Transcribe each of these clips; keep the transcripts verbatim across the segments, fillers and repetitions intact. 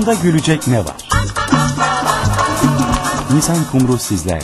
Bunda gülecek ne var? Nisan Kumru sizlerle.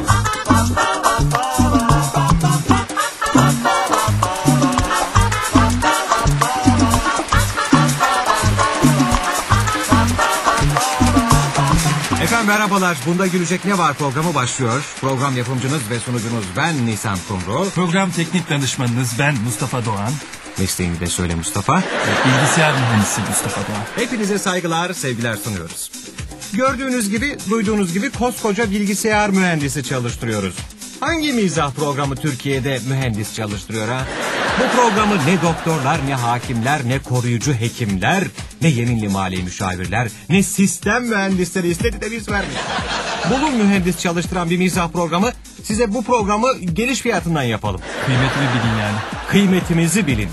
Efendim merhabalar. Bunda gülecek ne var programı başlıyor. Program yapımcınız ve sunucunuz ben Nisan Kumru. Program teknik danışmanınız ben Mustafa Doğan. Mesleğini de söyle Mustafa. Bilgisayar mühendisi Mustafa Doğan. Hepinize saygılar, sevgiler sunuyoruz. Gördüğünüz gibi, duyduğunuz gibi koskoca bilgisayar mühendisi çalıştırıyoruz. Hangi mizah programı Türkiye'de mühendis çalıştırıyor ha? Bu programı ne doktorlar, ne hakimler, ne koruyucu hekimler, ne yeminli mali müşavirler, ne sistem mühendisleri istedi de biz verdik. Bulun mühendis çalıştıran bir mizah programı, size bu programı geliş fiyatından yapalım. Kıymetini bilin yani. Kıymetimizi bilin.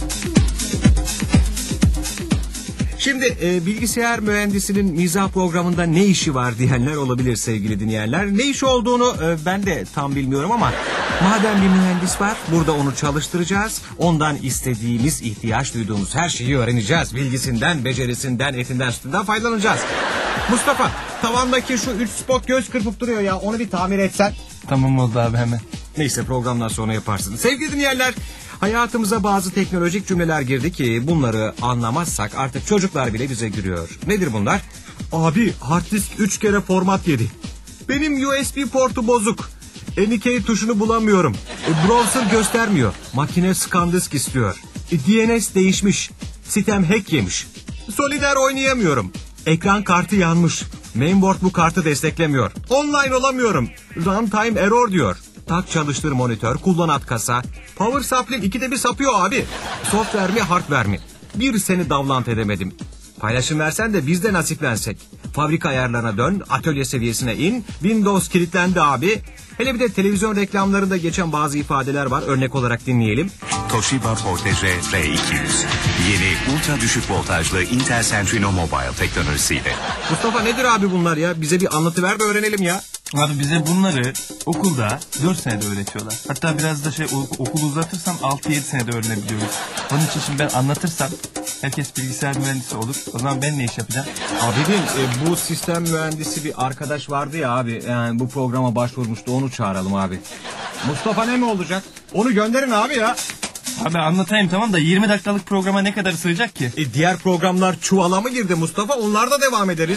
Şimdi e, bilgisayar mühendisinin mizah programında ne işi var diyenler olabilir sevgili dinleyenler. Ne iş olduğunu e, ben de tam bilmiyorum ama madem bir mühendis var burada onu çalıştıracağız. Ondan istediğimiz, ihtiyaç duyduğumuz her şeyi öğreneceğiz. Bilgisinden, becerisinden, etinden, sütünden faydalanacağız. Mustafa, tavandaki şu üç spot göz kırpıp duruyor ya, onu bir tamir etsen. Tamam oldu abi hemen. Neyse programdan sonra yaparsın. Sevgili dinleyenler, hayatımıza bazı teknolojik cümleler girdi ki bunları anlamazsak artık çocuklar bile bize gülüyor. Nedir bunlar? Abi hard disk üç kere format yedi. Benim U S B portu bozuk. N K tuşunu bulamıyorum. E, browser göstermiyor. Makine ScanDisk istiyor. E, D N S değişmiş. Sistem hack yemiş. Solitaire oynayamıyorum. Ekran kartı yanmış. Mainboard bu kartı desteklemiyor. Online olamıyorum. Runtime error diyor. Tak çalıştır monitör, kullan at kasa. Power supply ikide bir sapıyor abi. Software mi, hardware mi? Bir seni davlant edemedim. Paylaşım versen de biz de nasiplensek. Fabrika ayarlarına dön, atölye seviyesine in. Windows kilitlendi abi. Hele bir de televizyon reklamlarında geçen bazı ifadeler var. Örnek olarak dinleyelim. Toshiba Fortege R iki yüz. Yeni ultra düşük voltajlı Intel Centrino Mobile teknolojisiyle. Mustafa nedir abi bunlar ya? Bize bir anlatıver de öğrenelim ya. Abi bize bunları okulda dört senede öğretiyorlar. Hatta biraz da şey okulu uzatırsam altı yedi senede öğrenebiliyoruz. Onun için şimdi ben anlatırsam herkes bilgisayar mühendisi olur. O zaman ben ne iş yapacağım? Abidin e, bu sistem mühendisi bir arkadaş vardı ya abi. Yani bu programa başvurmuştu, onu çağıralım abi. Mustafa ne mi olacak? Onu gönderin abi ya. Abi anlatayım tamam da yirmi dakikalık programa ne kadar sığacak ki? E, diğer programlar çuvala mı girdi Mustafa? Onlarda devam ederiz.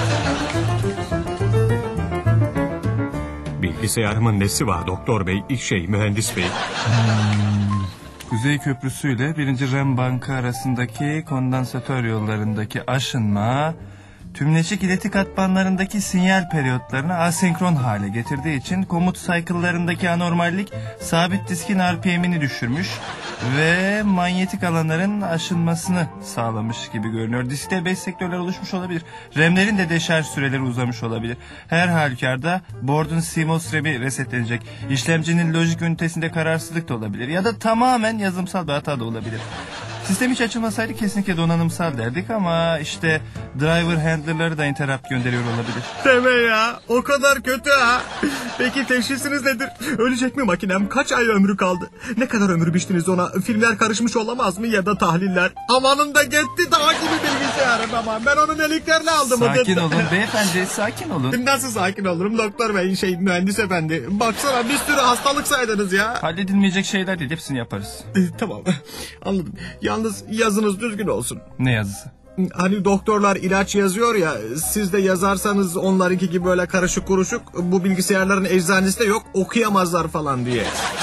Bilgisayarımın nesi var doktor bey, şey mühendis bey? Hmm. Kuzey Köprüsü ile birinci RAM Bankı arasındaki kondansatör yollarındaki aşınma tümleşik ileti katmanlarındaki sinyal periyotlarını asenkron hale getirdiği için komut cycle'larındaki anormallik sabit diskin R P M'ini düşürmüş ve manyetik alanların aşınmasını sağlamış gibi görünüyor. Diskte beş sektörler oluşmuş olabilir. RAM'lerin de deşarj süreleri uzamış olabilir. Her halükarda board'un C M O S RAM'i resetlenecek. İşlemcinin lojik ünitesinde kararsızlık da olabilir. Ya da tamamen yazılımsal bir hata da olabilir. Sistem hiç açılmasaydı kesinlikle donanımsal derdik ama işte driver handler'ları da interrupt gönderiyor olabilir. Deme ya, o kadar kötü ha. Peki teşhisiniz nedir? Ölecek mi makinem? Kaç ay ömrü kaldı? Ne kadar ömür biçtiniz ona? Filmler karışmış olamaz mı ya da tahliller? Amanın da gitti dağ gibi bilgisayarım aman. Ben onu deliklerle aldım. Sakin olun beyefendi, sakin olun. Nasıl sakin olurum doktor bey, şey mühendis efendi? Baksana bir sürü hastalık saydınız ya. Halledilmeyecek şeyler değil, hepsini yaparız. Tamam anladım. Yalnız yazınız düzgün olsun. Ne yazısı? Hani doktorlar ilaç yazıyor ya, siz de yazarsanız onlarınki gibi böyle karışık kuruşuk, bu bilgisayarların eczanesi de yok, okuyamazlar falan diye.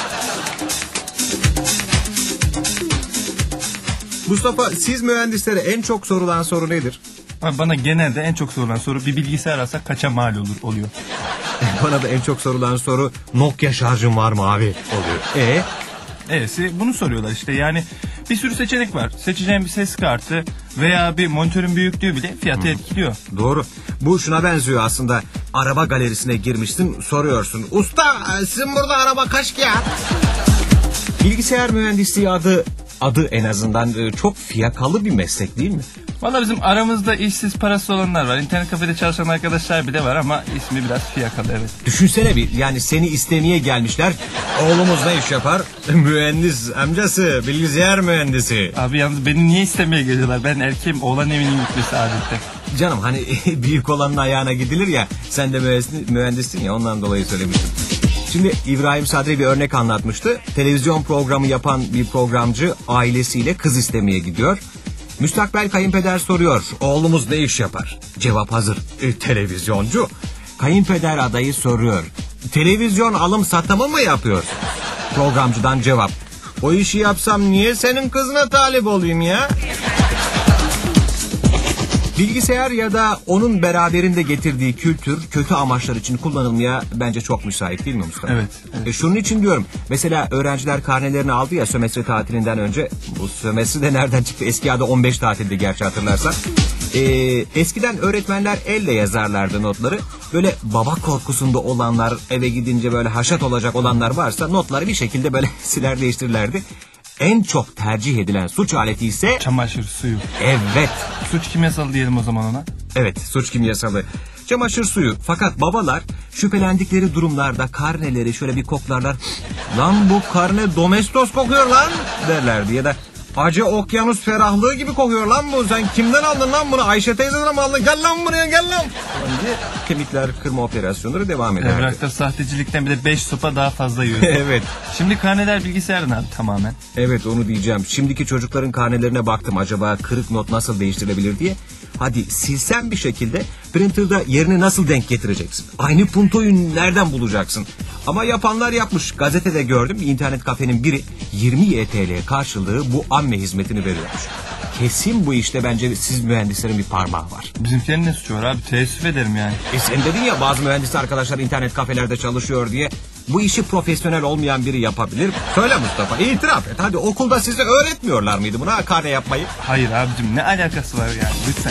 Mustafa, siz mühendislere en çok sorulan soru nedir? Abi bana genelde en çok sorulan soru bir bilgisayar alsak kaça mal olur oluyor. Bana da en çok sorulan soru Nokia şarjın var mı abi oluyor. E E'si bunu soruyorlar işte, yani bir sürü seçenek var. Seçeceğin bir ses kartı veya bir monitörün büyüklüğü bile fiyatı hmm. etkiliyor. Doğru. Bu şuna benziyor aslında. Araba galerisine girmişsin, soruyorsun. Usta sizin burada araba kaç ki ya? Bilgisayar mühendisliği adı adı en azından e, çok fiyakalı bir meslek değil mi? Valla bizim aramızda işsiz parası olanlar var. İnternet kafede çalışan arkadaşlar bile var ama ismi biraz fiyakalı, evet. Düşünsene bir, yani seni istemeye gelmişler. Oğlumuz ne iş yapar? Mühendis amcası, bilgisayar mühendisi. Abi yalnız beni niye istemeye geliyorlar? Ben erkeğim, oğlan evinin yüklüsü adette. Canım hani büyük olanın ayağına gidilir ya, sen de mühendis, mühendissin ya, ondan dolayı söylemiştim. Şimdi İbrahim Sadri bir örnek anlatmıştı. Televizyon programı yapan bir programcı ailesiyle kız istemeye gidiyor. Müstakbel kayınpeder soruyor, oğlumuz ne iş yapar? Cevap hazır, e, televizyoncu. Kayınpeder adayı soruyor, televizyon alım satımı mı yapıyor? Programcıdan cevap, o işi yapsam niye senin kızına talip olayım ya? Bilgisayar ya da onun beraberinde getirdiği kültür kötü amaçlar için kullanılmaya bence çok müsait değil mi Mustafa? Evet. evet. E şunun için diyorum. Mesela öğrenciler karnelerini aldı ya sömestr tatilinden önce. Bu sömestr de nereden çıktı? Eski adı on beş tatildi gerçi, hatırlarsan. E, eskiden öğretmenler elle yazarlardı notları. Böyle baba korkusunda olanlar, eve gidince böyle haşat olacak olanlar varsa notları bir şekilde böyle siler değiştirirlerdi. En çok tercih edilen suç aleti ise... Çamaşır suyu. Evet. Suç kimyasalı diyelim o zaman ona. Evet, suç kimyasalı. Çamaşır suyu. Fakat babalar şüphelendikleri durumlarda karneleri şöyle bir koklarlar. Lan bu karne domestos kokuyor lan derlerdi. Ya da acı okyanus ferahlığı gibi kokuyor lan bu. Sen kimden aldın lan bunu? Ayşe teyzeden mi aldın? Gel lan buraya, gel lan. Diye kemikler kırma operasyonları devam ederdi. Evrakta sahtecilikten bir de beş sopa daha fazla yiyor. Evet. Şimdi karneler bilgisayarın abi tamamen. Evet, onu diyeceğim. Şimdiki çocukların karnelerine baktım, acaba kırık not nasıl değiştirilebilir diye. Hadi silsen bir şekilde printer'da yerini nasıl denk getireceksin? Aynı puntoyu nereden bulacaksın? Ama yapanlar yapmış. Gazetede gördüm, internet kafenin biri yirmi Y T L karşılığı bu amme hizmetini veriyormuş. Kesin bu işte bence siz mühendislerin bir parmağı var. Bizimkilerin ne suçu var abi? Teessüf ederim yani. E sen dedin ya, bazı mühendis arkadaşlar internet kafelerde çalışıyor diye. Bu işi profesyonel olmayan biri yapabilir. Söyle Mustafa, itiraf et. Hadi, okulda size öğretmiyorlar mıydı buna, karne yapmayı? Hayır abicim, ne alakası var yani, lütfen.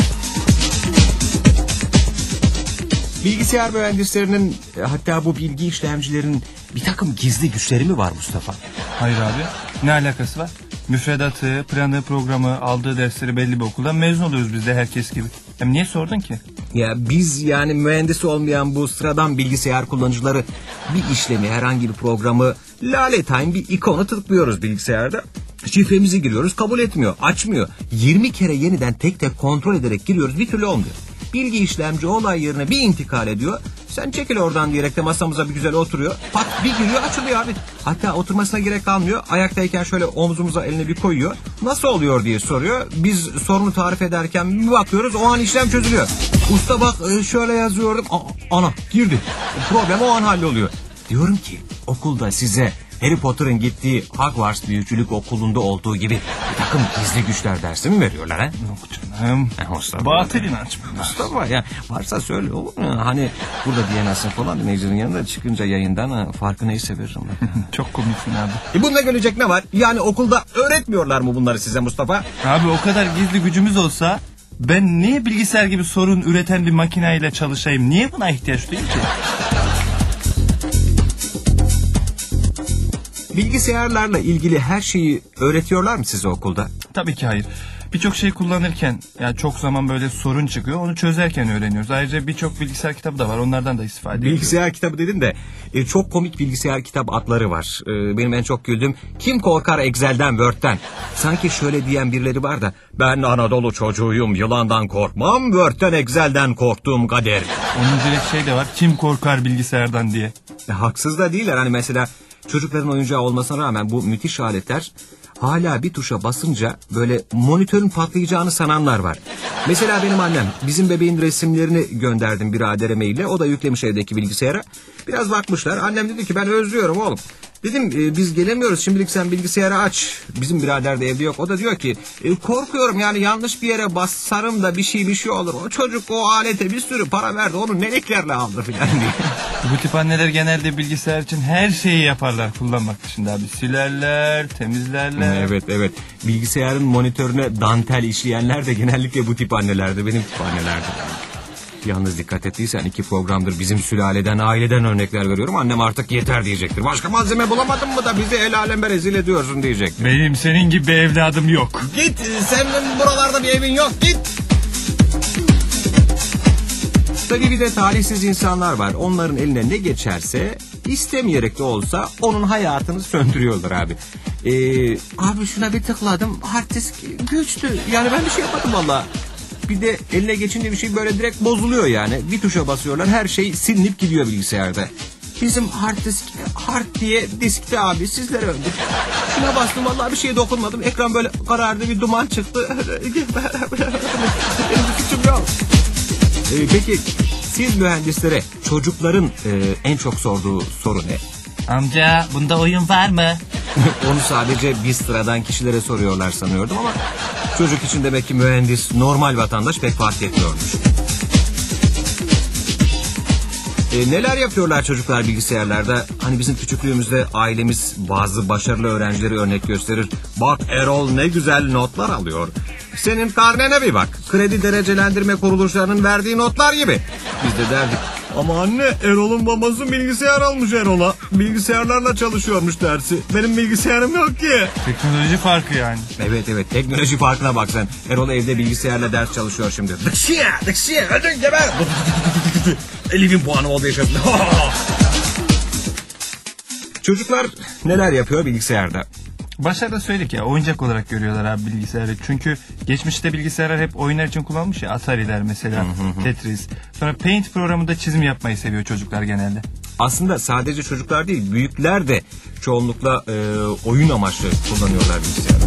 Bilgisayar mühendislerinin, hatta bu bilgi işlemcilerin bir takım gizli güçleri mi var Mustafa? Hayır abi, ne alakası var? Müfredatı, planı, programı, aldığı dersleri belli bir okuldan mezun oluyoruz biz de herkes gibi. Hem niye sordun ki? Ya biz yani mühendis olmayan bu sıradan bilgisayar kullanıcıları bir işlemi, herhangi bir programı, lale time bir ikonu tıklıyoruz bilgisayarda. Şifremizi giriyoruz, kabul etmiyor, açmıyor. yirmi kere yeniden tek tek kontrol ederek giriyoruz, bir türlü olmuyor. Bilgi işlemci olay yerine bir intikal ediyor. Sen çekil oradan diyerek de masamıza bir güzel oturuyor. Pat bir giriyor, açılıyor abi. Hatta oturmasına gerek kalmıyor. Ayaktayken şöyle omzumuza elini bir koyuyor. Nasıl oluyor diye soruyor. Biz sorunu tarif ederken bir bakıyoruz, o an işlem çözülüyor. Usta bak şöyle yazıyordum. A- ana girdi. Problem o an halloluyor. Diyorum ki okulda size Harry Potter'ın gittiği Hogwarts Büyücülük Okulu'nda olduğu gibi bir takım gizli güçler dersi mi veriyorlar ha? Yok canım. Mustafa. Batıl inanç. Mustafa ya, varsa söyle olur mu? Hani burada diyemezsin falan, dinleyicinin yanında çıkınca yayından ha, farkı neyse veririm. Çok komiksin abi. E bunda görecek ne var? Yani okulda öğretmiyorlar mı bunları size Mustafa? Abi o kadar gizli gücümüz olsa ben niye bilgisayar gibi sorun üreten bir makineyle çalışayım? Niye buna ihtiyaç duyayım ki? Bilgisayarlarla ilgili her şeyi öğretiyorlar mı size okulda? Tabii ki hayır. Birçok şey kullanırken, yani çok zaman böyle sorun çıkıyor, onu çözerken öğreniyoruz. Ayrıca birçok bilgisayar kitabı da var, onlardan da istifade ediyoruz. Bilgisayar kitabı dedin de e, çok komik bilgisayar kitap adları var. E, benim en çok güldüğüm, kim korkar Excel'den, Word'den? Sanki şöyle diyen birileri var da, ben Anadolu çocuğuyum, yılandan korkmam, Word'den Excel'den korktuğum kader. Onun direkt şey de var, kim korkar bilgisayardan diye. E, haksız da değiller, hani mesela çocukların oyuncağı olmasına rağmen bu müthiş aletler hala bir tuşa basınca böyle monitörün patlayacağını sananlar var. Mesela benim annem, bizim bebeğin resimlerini gönderdim biradere maille. O da yüklemiş evdeki bilgisayara. Biraz bakmışlar. Annem dedi ki ben özlüyorum oğlum. Dedim e, biz gelemiyoruz, şimdilik sen bilgisayarı aç. Bizim birader de evde yok. O da diyor ki e, korkuyorum yani, yanlış bir yere basarım da bir şey bir şey olur. O çocuk o alete bir sürü para verdi, onu neleklerle aldı filan diye. Bu tip anneler genelde bilgisayar için her şeyi yaparlar kullanmak dışında abi. Silerler, temizlerler. Evet evet. Bilgisayarın monitörüne dantel işleyenler de genellikle bu tip annelerdi. Benim tip annelerdi. Yalnız dikkat ettiysen iki programdır bizim sülaleden, aileden örnekler veriyorum. Annem artık yeter diyecektir. Başka malzeme bulamadın mı da bizi el aleme rezil ediyorsun diyecektir. Benim senin gibi bir evladım yok. Git, senin buralarda bir evin yok, git. Tabii bir de talihsiz insanlar var. Onların eline ne geçerse istemeyerek de olsa onun hayatını söndürüyorlar abi. Ee, abi şuna bir tıkladım, hard disk güçtü. Yani ben bir şey yapmadım valla. Bir de eline geçince bir şey böyle direkt bozuluyor yani. Bir tuşa basıyorlar, her şey silinip gidiyor bilgisayarda. Bizim hard disk, hard diye diskte abi, sizlere öldük. Şuna bastım vallahi bir şeye dokunmadım. Ekran böyle karardı, bir duman çıktı. Benim bir suçum yok. Ee, peki siz mühendislere çocukların e, en çok sorduğu soru ne? Amca bunda oyun var mı? Onu sadece biz sıradan kişilere soruyorlar sanıyordum ama çocuk için demek ki mühendis, normal vatandaş pek fark etmiyormuş. E, neler yapıyorlar çocuklar bilgisayarlarda? Hani bizim küçüklüğümüzde ailemiz bazı başarılı öğrencileri örnek gösterir. Bak Erol ne güzel notlar alıyor. Senin karnene bir bak. Kredi derecelendirme kuruluşlarının verdiği notlar gibi. Biz de derdik. Ama anne, Erol'un babası bilgisayar almış Erol'a. Bilgisayarlarla çalışıyormuş dersi. Benim bilgisayarım yok ki. Teknoloji farkı yani. Evet evet, teknoloji farkına bak sen. Erol evde bilgisayarla ders çalışıyor şimdi. Dıkşiya dıkşiya ödün geber. elli bin puanı oldu yaşasın. Çocuklar neler yapıyor bilgisayarda? Başlarda söyledik ya, oyuncak olarak görüyorlar abi bilgisayarı. Çünkü geçmişte bilgisayarlar hep oyunlar için kullanılmış ya. Atari'ler mesela, Tetris. Sonra Paint programında çizim yapmayı seviyor çocuklar genelde. Aslında sadece çocuklar değil, büyükler de çoğunlukla e, oyun amaçlı kullanıyorlar bilgisayarı.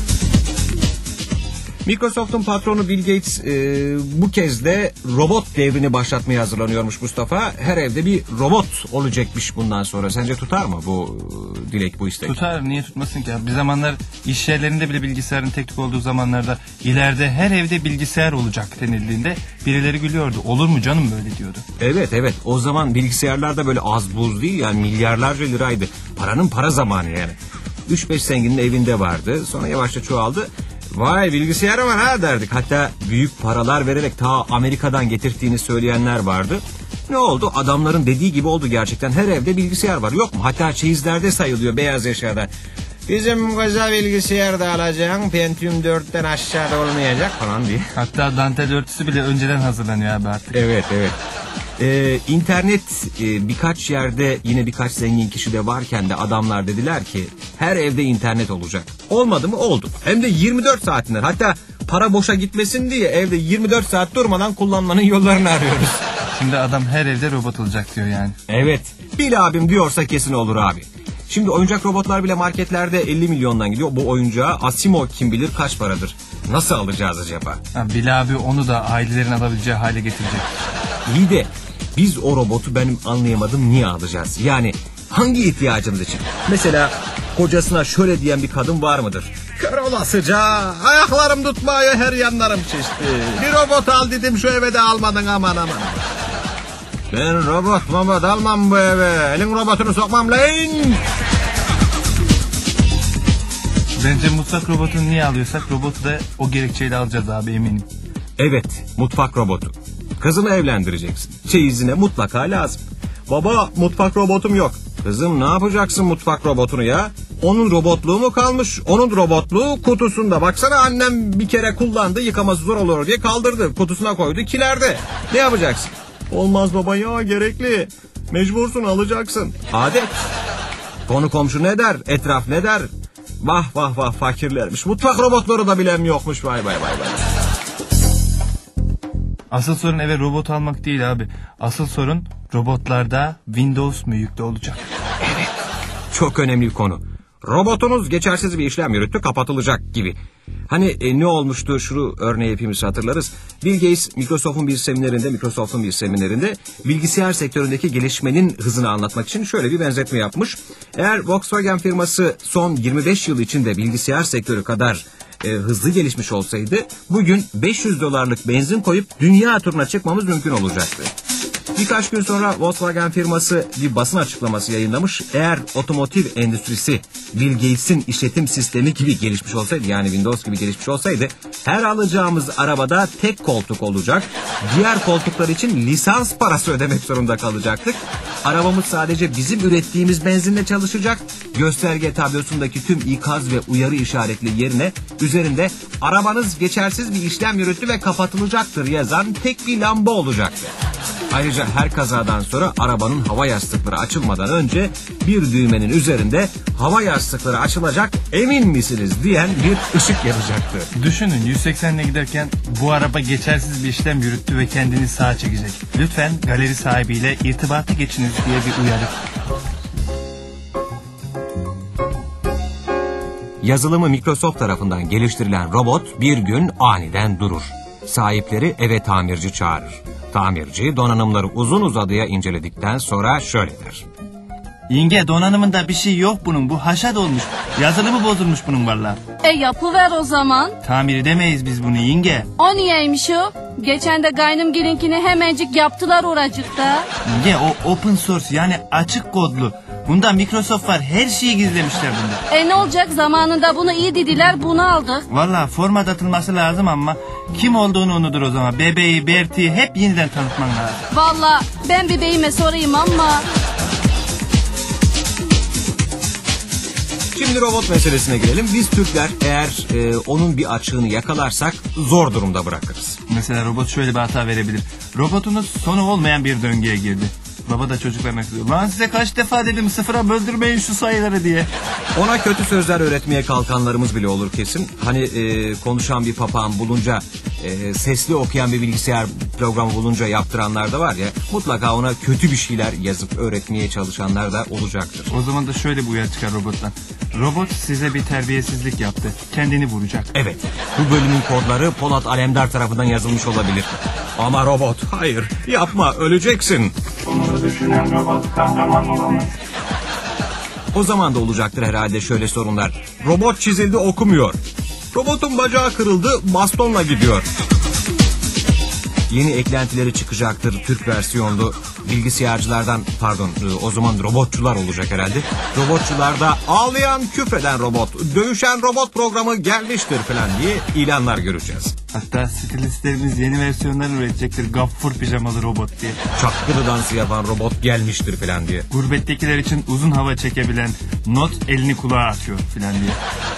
Microsoft'un patronu Bill Gates e, bu kez de robot devrini başlatmaya hazırlanıyormuş Mustafa. Her evde bir robot olacakmış bundan sonra. Sence tutar mı bu e, dilek, bu istek? Tutar, niye tutmasın ki? Bir zamanlar iş yerlerinde bile bilgisayarın tek tük olduğu zamanlarda ileride her evde bilgisayar olacak denildiğinde birileri gülüyordu. Olur mu canım böyle diyordu. Evet evet, o zaman bilgisayarlar da böyle az buz değil yani, milyarlarca liraydı. Paranın para zamanı yani. üç beş zenginin evinde vardı, sonra yavaşça çoğaldı. Vay bilgisayarı var ha derdik. Hatta büyük paralar vererek ta Amerika'dan getirdiğini söyleyenler vardı. Ne oldu? Adamların dediği gibi oldu gerçekten. Her evde bilgisayar var, yok mu? Hatta çeyizlerde sayılıyor, beyaz eşyada. Bizim koca bilgisayar da alacağım, Pentium dörtten aşağıda olmayacak falan diye. Hatta dantel örtüsü bile önceden hazırlanıyor abi artık. Evet evet. Ee, internet e, birkaç yerde, yine birkaç zengin kişi de varken de adamlar dediler ki her evde internet olacak. Olmadı mı? Oldu. Hem de yirmi dört saatinden. Hatta para boşa gitmesin diye evde yirmi dört saat durmadan kullanmanın yollarını arıyoruz. Şimdi adam her evde robot olacak diyor yani. Evet. Bil abim diyorsa kesin olur abi. Şimdi oyuncak robotlar bile marketlerde elli milyondan gidiyor. Bu oyuncağı Asimo kim bilir kaç paradır. Nasıl alacağız acaba? Ha, Bil abi onu da ailelerin alabileceği hale getirecek. İyi de biz o robotu benim anlayamadım niye alacağız? Yani hangi ihtiyacımız için? Mesela kocasına şöyle diyen bir kadın var mıdır? Kör olasıca ayaklarım tutmuyor, her yanlarım şişti. Bir robot al dedim, şu eve de almadın, aman aman. Ben robot robot almam bu eve. Elin robotunu sokmam lan. Bence mutfak robotunu niye alıyorsak robotu da o gerekçeyle alacağız abi, eminim. Evet, mutfak robotu. Kızını evlendireceksin. Çeyizine mutlaka lazım. Baba, mutfak robotum yok. Kızım ne yapacaksın mutfak robotunu ya? Onun robotluğu mu kalmış? Onun robotluğu kutusunda. Baksana, annem bir kere kullandı, yıkaması zor olur diye kaldırdı. Kutusuna koydu, kilerde. Ne yapacaksın? Olmaz baba ya, gerekli. Mecbursun, alacaksın. Adet. Konu komşu ne der? Etraf ne der? Vah vah vah, fakirlermiş. Mutfak robotları da bilen yokmuş. Vay vay vay vay. Asıl sorun eve robot almak değil abi. Asıl sorun robotlarda Windows mu yüklü olacak? Evet. Çok önemli bir konu. Robotunuz geçersiz bir işlem yürüttü, kapatılacak gibi. Hani e, ne olmuştu, şu örneği hepimiz hatırlarız. Bill Gates Microsoft'un bir seminerinde, Microsoft'un bir seminerinde bilgisayar sektöründeki gelişmenin hızını anlatmak için şöyle bir benzetme yapmış. Eğer Volkswagen firması son yirmi beş yıl içinde bilgisayar sektörü kadar e, hızlı gelişmiş olsaydı bugün beş yüz dolarlık benzin koyup dünya turuna çıkmamız mümkün olacaktı. Birkaç gün sonra Volkswagen firması bir basın açıklaması yayınlamış. Eğer otomotiv endüstrisi Bill Gates'in işletim sistemi gibi gelişmiş olsaydı, yani Windows gibi gelişmiş olsaydı, her alacağımız arabada tek koltuk olacak. Diğer koltuklar için lisans parası ödemek zorunda kalacaktık. Arabamız sadece bizim ürettiğimiz benzinle çalışacak. Gösterge tablosundaki tüm ikaz ve uyarı işaretli yerine üzerinde arabanız geçersiz bir işlem yürüttü ve kapatılacaktır yazan tek bir lamba olacaktı. Ayrıca her kazadan sonra arabanın hava yastıkları açılmadan önce bir düğmenin üzerinde hava yastıkları açılacak emin misiniz diyen bir ışık yanacaktı. Düşünün, yüz seksenle giderken bu araba geçersiz bir işlem yürüttü ve kendini sağa çekecek. Lütfen galeri sahibiyle irtibata geçiniz diye bir uyarı. Yazılımı Microsoft tarafından geliştirilen robot bir gün aniden durur. Sahipleri eve tamirci çağırır. Tamirci donanımları uzun uzadıya inceledikten sonra şöyle der. Yenge, donanımında bir şey yok bunun, bu haşat olmuş. Yazılımı bozulmuş bunun vallahi. E yapıver o zaman. Tamir edemeyiz biz bunu yenge. O niyeymiş o? Geçen de kaynımgilinkini hemencik yaptılar oracıkta. Yenge, o open source, yani açık kodlu. Bunda Microsoft var, her şeyi gizlemişler bunda. E ne olacak, zamanında bunu iyi dediler, bunu aldık. Vallahi format atılması lazım ama kim olduğunu unutur o zaman. Bebeği, Berti'yi hep yeniden tanıtman lazım. Vallahi ben bebeğime sorayım ama... Şimdi robot meselesine gelelim. Biz Türkler eğer e, onun bir açığını yakalarsak zor durumda bırakırız. Mesela robot şöyle bir hata verebilir. Robotunuz sonu olmayan bir döngüye girdi. Baba da çocuklarına kızıyor. Lan size kaç defa dedim sıfıra böldürmeyin şu sayıları diye. Ona kötü sözler öğretmeye kalkanlarımız bile olur kesin. Hani e, konuşan bir papağan bulunca, e, sesli okuyan bir bilgisayar programı bulunca yaptıranlar da var ya. Mutlaka ona kötü bir şeyler yazıp öğretmeye çalışanlar da olacaktır. O zaman da şöyle bir uyarı çıkar robottan. Robot size bir terbiyesizlik yaptı. Kendini vuracak. Evet, bu bölümün kodları Polat Alemdar tarafından yazılmış olabilir. Ama robot, hayır yapma, öleceksin. Bunu düşünen robot kahraman olamaz. O zaman da olacaktır herhalde şöyle sorunlar. Robot çizildi, okumuyor. Robotun bacağı kırıldı, bastonla gidiyor. Yeni eklentileri çıkacaktır Türk versiyonlu bilgisayarcılardan, pardon o zaman robotçular olacak herhalde. Robotçularda ağlayan küfreden robot, dövüşen robot programı gelmiştir falan diye ilanlar göreceğiz. Hatta stilistlerimiz yeni versiyonlar üretecektir. Gaffur pijamalı robot diye. Çakkılı dansı yapan robot gelmiştir falan diye. Gurbettekiler için uzun hava çekebilen not elini kulağa atıyor falan diye.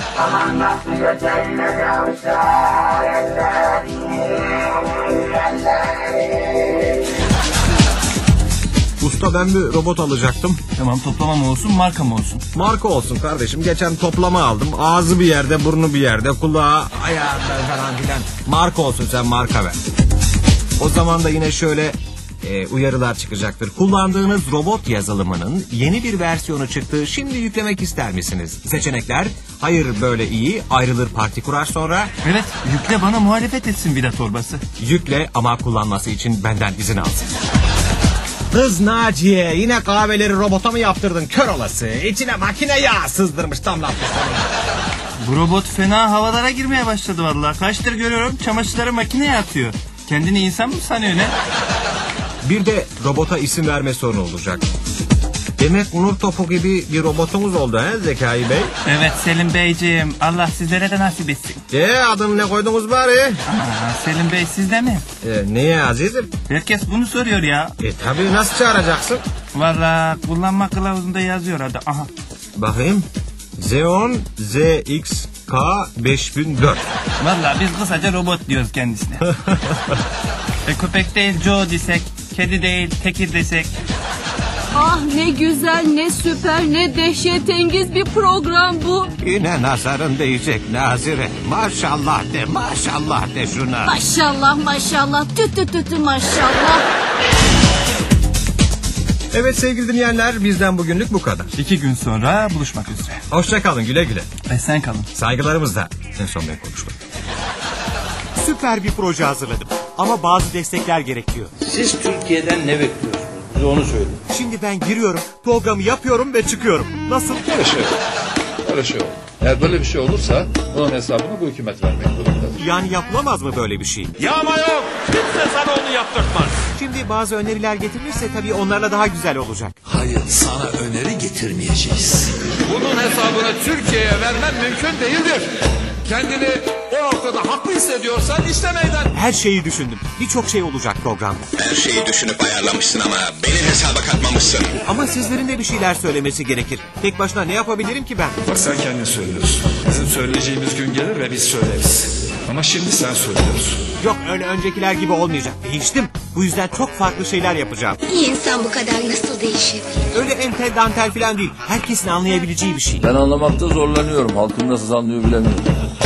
Usta ben bir robot alacaktım. Tamam, toplama mı olsun, marka mı olsun? Marka olsun kardeşim. Geçen toplama aldım. Ağzı bir yerde, burnu bir yerde, kulağı, ayağında falan filan. Marka olsun, sen marka ver. O zaman da yine şöyle e, uyarılar çıkacaktır. Kullandığınız robot yazılımının yeni bir versiyonu çıktı. Şimdi yüklemek ister misiniz? Seçenekler: hayır böyle iyi, ayrılır parti kurar sonra. Evet, yükle bana muhalefet etsin vida torbası. Yükle ama kullanması için benden izin alsın. Kız Naciye, yine kahveleri robota mı yaptırdın kör olası? İçine makine yağ sızdırmış, damlatmış. Bu robot fena havalara girmeye başladı vallahi. Kaçtır görüyorum, çamaşırları makineye atıyor. Kendini insan mı sanıyor ne? Bir de robota isim verme sorunu olacak. Demek Nur Topu gibi bir robotumuz oldu he Zekai Bey? Evet Selim Beyciğim, Allah sizlere de nasip etsin. Eee adını ne koydunuz bari? Aa, Selim Bey sizde mi? E, niye azizim? Herkes bunu soruyor ya. E tabi, nasıl çağıracaksın? Vallahi kullanma kılavuzunda yazıyor adı. Aha. Bakayım. Xeon Z X K beş bin dört. Vallahi biz kısaca robot diyoruz kendisine. e, köpek değil Joe desek, kedi değil Tekir desek. Ah ne güzel, ne süper, ne dehşetengiz bir program bu. Yine nazarın değecek Nazire. Maşallah de, maşallah de şuna. Maşallah maşallah, tü tü tü tü maşallah. Evet sevgili dinleyenler, bizden bugünlük bu kadar. İki gün sonra buluşmak üzere. Hoşçakalın, güle güle. Ve sen kalın. Saygılarımızla. En son ben konuştum. Süper bir proje hazırladım. Ama bazı destekler gerekiyor. Siz Türkiye'den ne bekliyorsunuz? Bize onu söyleyin. Şimdi ben giriyorum, programı yapıyorum ve çıkıyorum. Nasıl? Öyle şey yok. Öyle şey yok. Eğer böyle bir şey olursa bunun hesabını bu hükümet vermek durumundadır. Yani yapılamaz mı böyle bir şey? Yağma yok. Kimse sana onu yaptırtmaz. Şimdi bazı öneriler getirirse tabii onlarla daha güzel olacak. Hayır, sana öneri getirmeyeceğiz. Bunun hesabını Türkiye'ye vermen mümkün değildir. Kendini o noktada haklı hissediyorsan işte meydan. Her şeyi düşündüm. Birçok şey olacak programda. Her şeyi düşünüp ayarlamışsın ama beni hesaba katmamışsın. Ama sizlerin de bir şeyler söylemesi gerekir. Tek başına ne yapabilirim ki ben? Bak sen kendin söylüyorsun. Bizim söyleyeceğimiz gün gelir ve biz söyleriz. Ama şimdi sen söylüyorsun. Yok öyle öncekiler gibi olmayacak. Değiştim. Bu yüzden çok farklı şeyler yapacağım. Bir insan bu kadar nasıl değişir? Öyle entel dantel falan değil. Herkesin anlayabileceği bir şey. Ben anlamakta zorlanıyorum. Halkım nasıl anlıyor bilemiyorum.